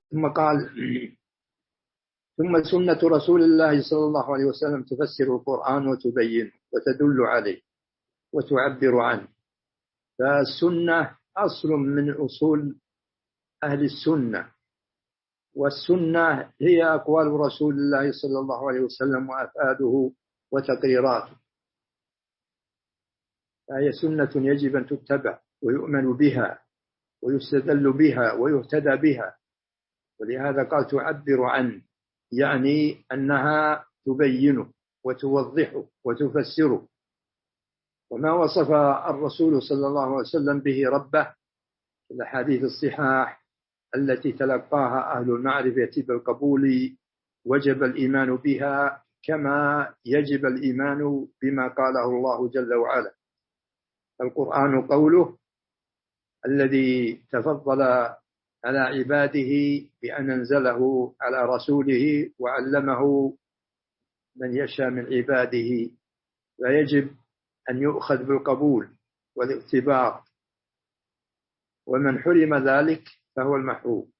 ثم قال: ثم سنة رسول الله صلى الله عليه وسلم تفسر القرآن وتبينه وتدل عليه وتعبر عنه. فالسنة أصل من أصول أهل السنة، والسنة هي أقوال رسول الله صلى الله عليه وسلم وأفعاله وتقريراته، فهي سنة يجب أن تتبع ويؤمن بها ويستدل بها ويهتدى بها. ولهذا قال تعبر عنه، يعني أنها تبينه وتوضحه وتفسره. وما وصف الرسول صلى الله عليه وسلم به ربه في الأحاديث الصحاح التي تلقاها أهل المعرفة بالقبول وجب الإيمان بها كما يجب الإيمان بما قاله الله جل وعلا. القرآن قوله الذي تفضل على عباده بأن أنزله على رسوله وعلمه من يشاء من عباده، فيجب أن يؤخذ بالقبول والاعتبار، ومن حرم ذلك فهو المحروم.